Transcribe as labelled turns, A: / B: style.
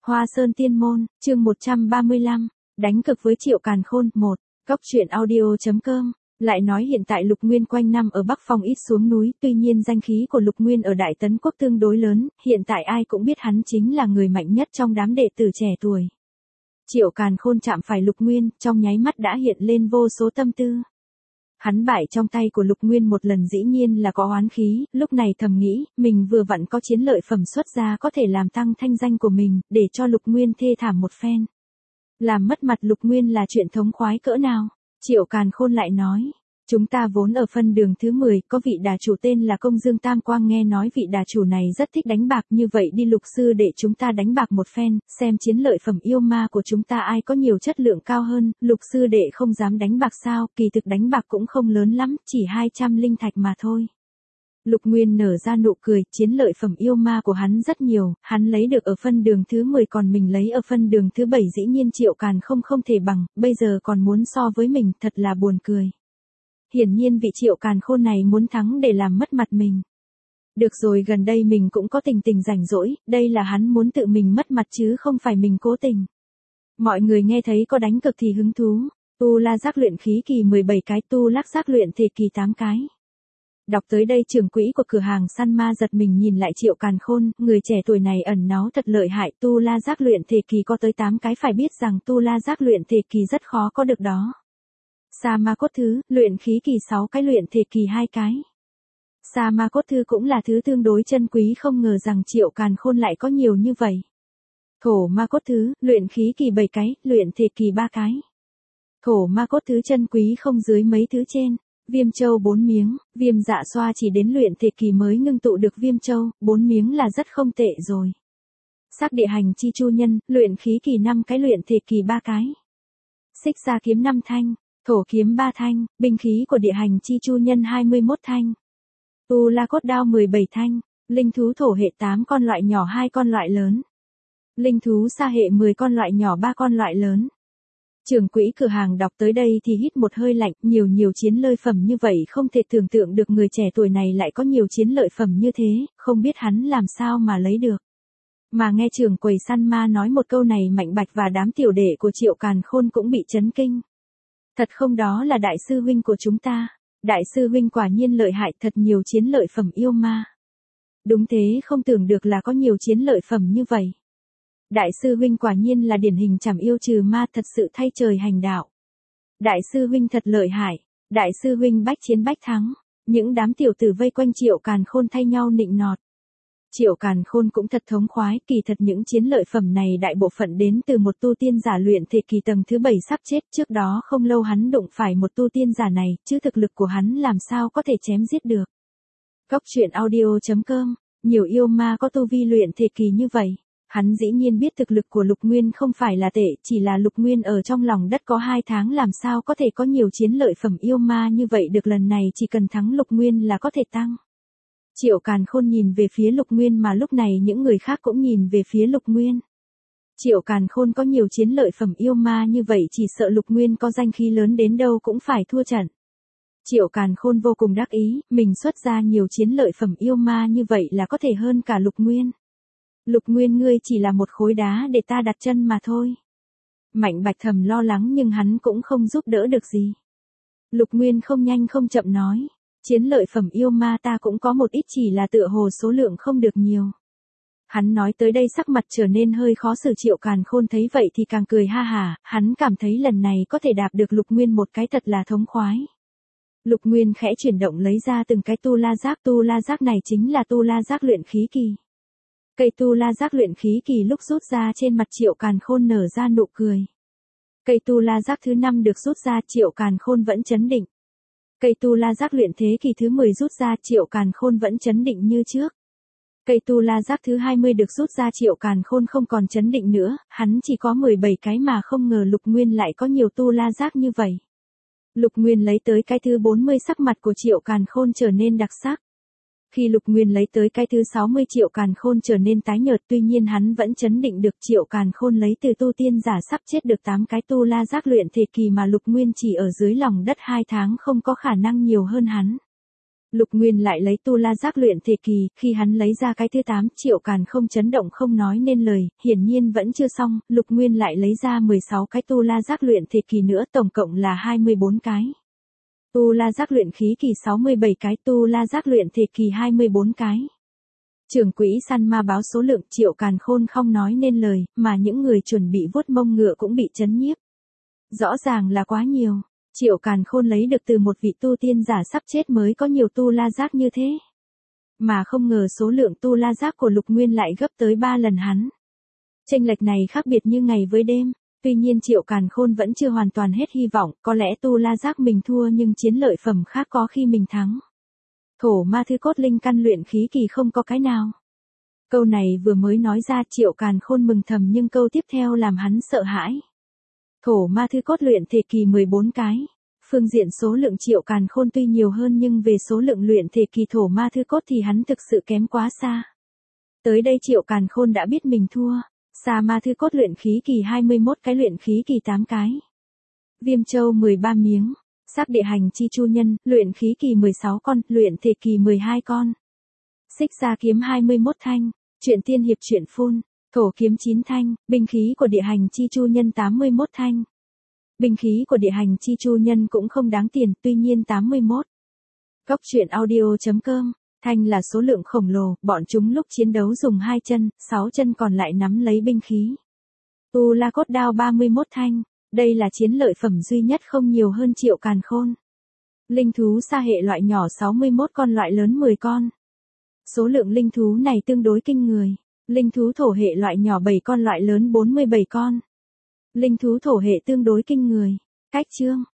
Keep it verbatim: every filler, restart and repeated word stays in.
A: Hoa Sơn Tiên Môn, chương một trăm ba mươi lăm, đánh cực với Triệu Càn Khôn, một, Góc truyện audio.com, lại nói hiện tại Lục Nguyên quanh năm ở Bắc Phong ít xuống núi, tuy nhiên danh khí của Lục Nguyên ở Đại Tấn Quốc tương đối lớn, hiện tại ai cũng biết hắn chính là người mạnh nhất trong đám đệ tử trẻ tuổi. Triệu Càn Khôn chạm phải Lục Nguyên, trong nháy mắt đã hiện lên vô số tâm tư. Hắn bại trong tay của Lục Nguyên một lần dĩ nhiên là có oán khí, lúc này thầm nghĩ, mình vừa vặn có chiến lợi phẩm xuất ra có thể làm tăng thanh danh của mình, để cho Lục Nguyên thê thảm một phen. Làm mất mặt Lục Nguyên là chuyện thống khoái cỡ nào? Triệu Càn Khôn lại nói, chúng ta vốn ở phân đường thứ mười, có vị đà chủ tên là Công Dương Tam Quang, nghe nói vị đà chủ này rất thích đánh bạc, như vậy đi Lục sư để chúng ta đánh bạc một phen, xem chiến lợi phẩm yêu ma của chúng ta ai có nhiều chất lượng cao hơn. Lục sư đệ không dám đánh bạc sao? Kỳ thực đánh bạc cũng không lớn lắm, chỉ hai trăm linh thạch mà thôi. Lục Nguyên nở ra nụ cười, chiến lợi phẩm yêu ma của hắn rất nhiều, hắn lấy được ở phân đường thứ mười còn mình lấy ở phân đường thứ bảy, dĩ nhiên Triệu Càn không không thể bằng, bây giờ còn muốn so với mình, thật là buồn cười. Hiển nhiên vị Triệu Càn Khôn này muốn thắng để làm mất mặt mình. Được rồi, gần đây mình cũng có tình tình rảnh rỗi, đây là hắn muốn tự mình mất mặt chứ không phải mình cố tình. Mọi người nghe thấy có đánh cực thì hứng thú, tu la giác luyện khí kỳ mười bảy cái, tu lắc giác luyện thể kỳ tám cái. Đọc tới đây trưởng quỹ của cửa hàng săn ma giật mình nhìn lại Triệu Càn Khôn, người trẻ tuổi này ẩn náu thật lợi hại, tu la giác luyện thể kỳ có tới tám cái, phải biết rằng tu la giác luyện thể kỳ rất khó có được đó. Sa ma cốt thứ, luyện khí kỳ sáu cái, luyện thể kỳ hai cái. Sa ma cốt thư cũng là thứ tương đối chân quý, không ngờ rằng Triệu Càn Khôn lại có nhiều như vậy. Thổ ma cốt thứ, luyện khí kỳ bảy cái, luyện thể kỳ ba cái. Thổ ma cốt thứ chân quý không dưới mấy thứ trên. Viêm châu bốn miếng, Viêm Dạ Xoa chỉ đến luyện thể kỳ mới ngưng tụ được viêm châu, bốn miếng là rất không tệ rồi. Sắc địa hành chi chu nhân, luyện khí kỳ năm cái, luyện thể kỳ ba cái. Xích Sa kiếm năm thanh, thổ kiếm ba thanh, binh khí của địa hành chi chu nhân hai mươi mốt thanh. Tu la cốt đao mười bảy thanh, linh thú thổ hệ tám con loại nhỏ hai con loại lớn. Linh thú sa hệ mười con loại nhỏ ba con loại lớn. Trưởng quỹ cửa hàng đọc tới đây thì hít một hơi lạnh, nhiều nhiều chiến lợi phẩm như vậy, không thể tưởng tượng được người trẻ tuổi này lại có nhiều chiến lợi phẩm như thế, không biết hắn làm sao mà lấy được. Mà nghe trưởng quầy săn ma nói một câu này, Mạnh Bạch và đám tiểu đệ của Triệu Càn Khôn cũng bị chấn kinh. Thật không, đó là đại sư huynh của chúng ta. Đại sư huynh quả nhiên lợi hại, thật nhiều chiến lợi phẩm yêu ma. Đúng thế, không tưởng được là có nhiều chiến lợi phẩm như vậy. Đại sư huynh quả nhiên là điển hình trảm yêu trừ ma, thật sự thay trời hành đạo. Đại sư huynh thật lợi hại, đại sư huynh bách chiến bách thắng. Những đám tiểu tử vây quanh Triệu Càn Khôn thay nhau nịnh nọt. Triệu Càn Khôn cũng thật thống khoái, kỳ thật những chiến lợi phẩm này đại bộ phận đến từ một tu tiên giả luyện thể kỳ tầng thứ bảy sắp chết, trước đó không lâu hắn đụng phải một tu tiên giả này, chứ thực lực của hắn làm sao có thể chém giết được. Góc truyện audio.com, nhiều yêu ma có tu vi luyện thể kỳ như vậy. Hắn dĩ nhiên biết thực lực của Lục Nguyên không phải là tệ, chỉ là Lục Nguyên ở trong lòng đất có hai tháng làm sao có thể có nhiều chiến lợi phẩm yêu ma như vậy được, lần này chỉ cần thắng Lục Nguyên là có thể tăng. Triệu Càn Khôn nhìn về phía Lục Nguyên, mà lúc này những người khác cũng nhìn về phía Lục Nguyên. Triệu Càn Khôn có nhiều chiến lợi phẩm yêu ma như vậy, chỉ sợ Lục Nguyên có danh khí lớn đến đâu cũng phải thua trận. Triệu Càn Khôn vô cùng đắc ý, mình xuất ra nhiều chiến lợi phẩm yêu ma như vậy là có thể hơn cả Lục Nguyên. Lục Nguyên, ngươi chỉ là một khối đá để ta đặt chân mà thôi. Mạnh Bạch thầm lo lắng nhưng hắn cũng không giúp đỡ được gì. Lục Nguyên không nhanh không chậm nói, chiến lợi phẩm yêu ma ta cũng có một ít, chỉ là tựa hồ số lượng không được nhiều. Hắn nói tới đây sắc mặt trở nên hơi khó xử. Triệu Càn Khôn thấy vậy thì càng cười ha hả, hắn cảm thấy lần này có thể đạp được Lục Nguyên một cái thật là thống khoái. Lục Nguyên khẽ chuyển động lấy ra từng cái tu la giác, tu la giác này chính là tu la giác luyện khí kỳ. Cây tu la giác luyện khí kỳ lúc rút ra, trên mặt Triệu Càn Khôn nở ra nụ cười. Cây tu la giác thứ năm được rút ra, Triệu Càn Khôn vẫn chấn định. Cây tu la giác luyện thế kỳ thứ mười rút ra, Triệu Càn Khôn vẫn chấn định như trước. Cây tu la giác thứ hai mươi được rút ra, Triệu Càn Khôn không còn chấn định nữa, hắn chỉ có mười bảy cái mà không ngờ Lục Nguyên lại có nhiều tu la giác như vậy. Lục Nguyên lấy tới cái thứ bốn mươi, sắc mặt của Triệu Càn Khôn trở nên đặc sắc. Khi Lục Nguyên lấy tới cái thứ sáu mươi, Triệu Càn Khôn trở nên tái nhợt, tuy nhiên hắn vẫn chấn định được. Triệu Càn Khôn lấy từ tu tiên giả sắp chết được tám cái tu la giác luyện thể kỳ mà Lục Nguyên chỉ ở dưới lòng đất hai tháng, không có khả năng nhiều hơn hắn. Lục Nguyên lại lấy tu la giác luyện thể kỳ, khi hắn lấy ra cái thứ tám, Triệu Càn không chấn động không nói nên lời, hiển nhiên vẫn chưa xong, Lục Nguyên lại lấy ra mười sáu cái tu la giác luyện thể kỳ nữa, tổng cộng là hai mươi bốn cái. Tu la giác luyện khí kỳ sáu mươi bảy cái, tu la giác luyện thể kỳ hai mươi bốn cái. Trưởng quỹ săn ma báo số lượng, Triệu Càn Khôn không nói nên lời, mà những người chuẩn bị vuốt mông ngựa cũng bị chấn nhiếp. Rõ ràng là quá nhiều. Triệu Càn Khôn lấy được từ một vị tu tiên giả sắp chết mới có nhiều tu la giác như thế. Mà không ngờ số lượng tu la giác của Lục Nguyên lại gấp tới ba lần hắn. Chênh lệch này khác biệt như ngày với đêm. Tuy nhiên Triệu Càn Khôn vẫn chưa hoàn toàn hết hy vọng, có lẽ tu la giác mình thua nhưng chiến lợi phẩm khác có khi mình thắng. Thổ ma thư cốt linh căn luyện khí kỳ không có cái nào. Câu này vừa mới nói ra Triệu Càn Khôn mừng thầm nhưng câu tiếp theo làm hắn sợ hãi. Thổ ma thư cốt luyện thể kỳ mười bốn cái. Phương diện số lượng Triệu Càn Khôn tuy nhiều hơn nhưng về số lượng luyện thể kỳ thổ ma thư cốt thì hắn thực sự kém quá xa. Tới đây Triệu Càn Khôn đã biết mình thua. Sa ma thư cốt luyện khí kỳ hai mươi mốt cái, luyện khí kỳ tám cái. Viêm châu mười ba miếng. Sắc địa hành chi chu nhân, luyện khí kỳ mười sáu con, luyện thể kỳ mười hai con. Xích sa kiếm hai mươi mốt thanh. Truyện tiên hiệp truyện phun. Thổ kiếm chín thanh, binh khí của địa hành chi chu nhân tám mươi mốt thanh. Binh khí của địa hành chi chu nhân cũng không đáng tiền, tuy nhiên tám mươi mốt. Góc truyện audio chấm com, thanh là số lượng khổng lồ, bọn chúng lúc chiến đấu dùng hai chân, sáu chân còn lại nắm lấy binh khí. Tu la cốt đao ba mươi mốt thanh, đây là chiến lợi phẩm duy nhất không nhiều hơn Triệu Càn Khôn. Linh thú sa hệ loại nhỏ sáu mươi mốt con, loại lớn mười con. Số lượng linh thú này tương đối kinh người. Linh thú thổ hệ loại nhỏ bảy con, loại lớn bốn mươi bảy con. Linh thú thổ hệ tương đối kinh người. Cách chương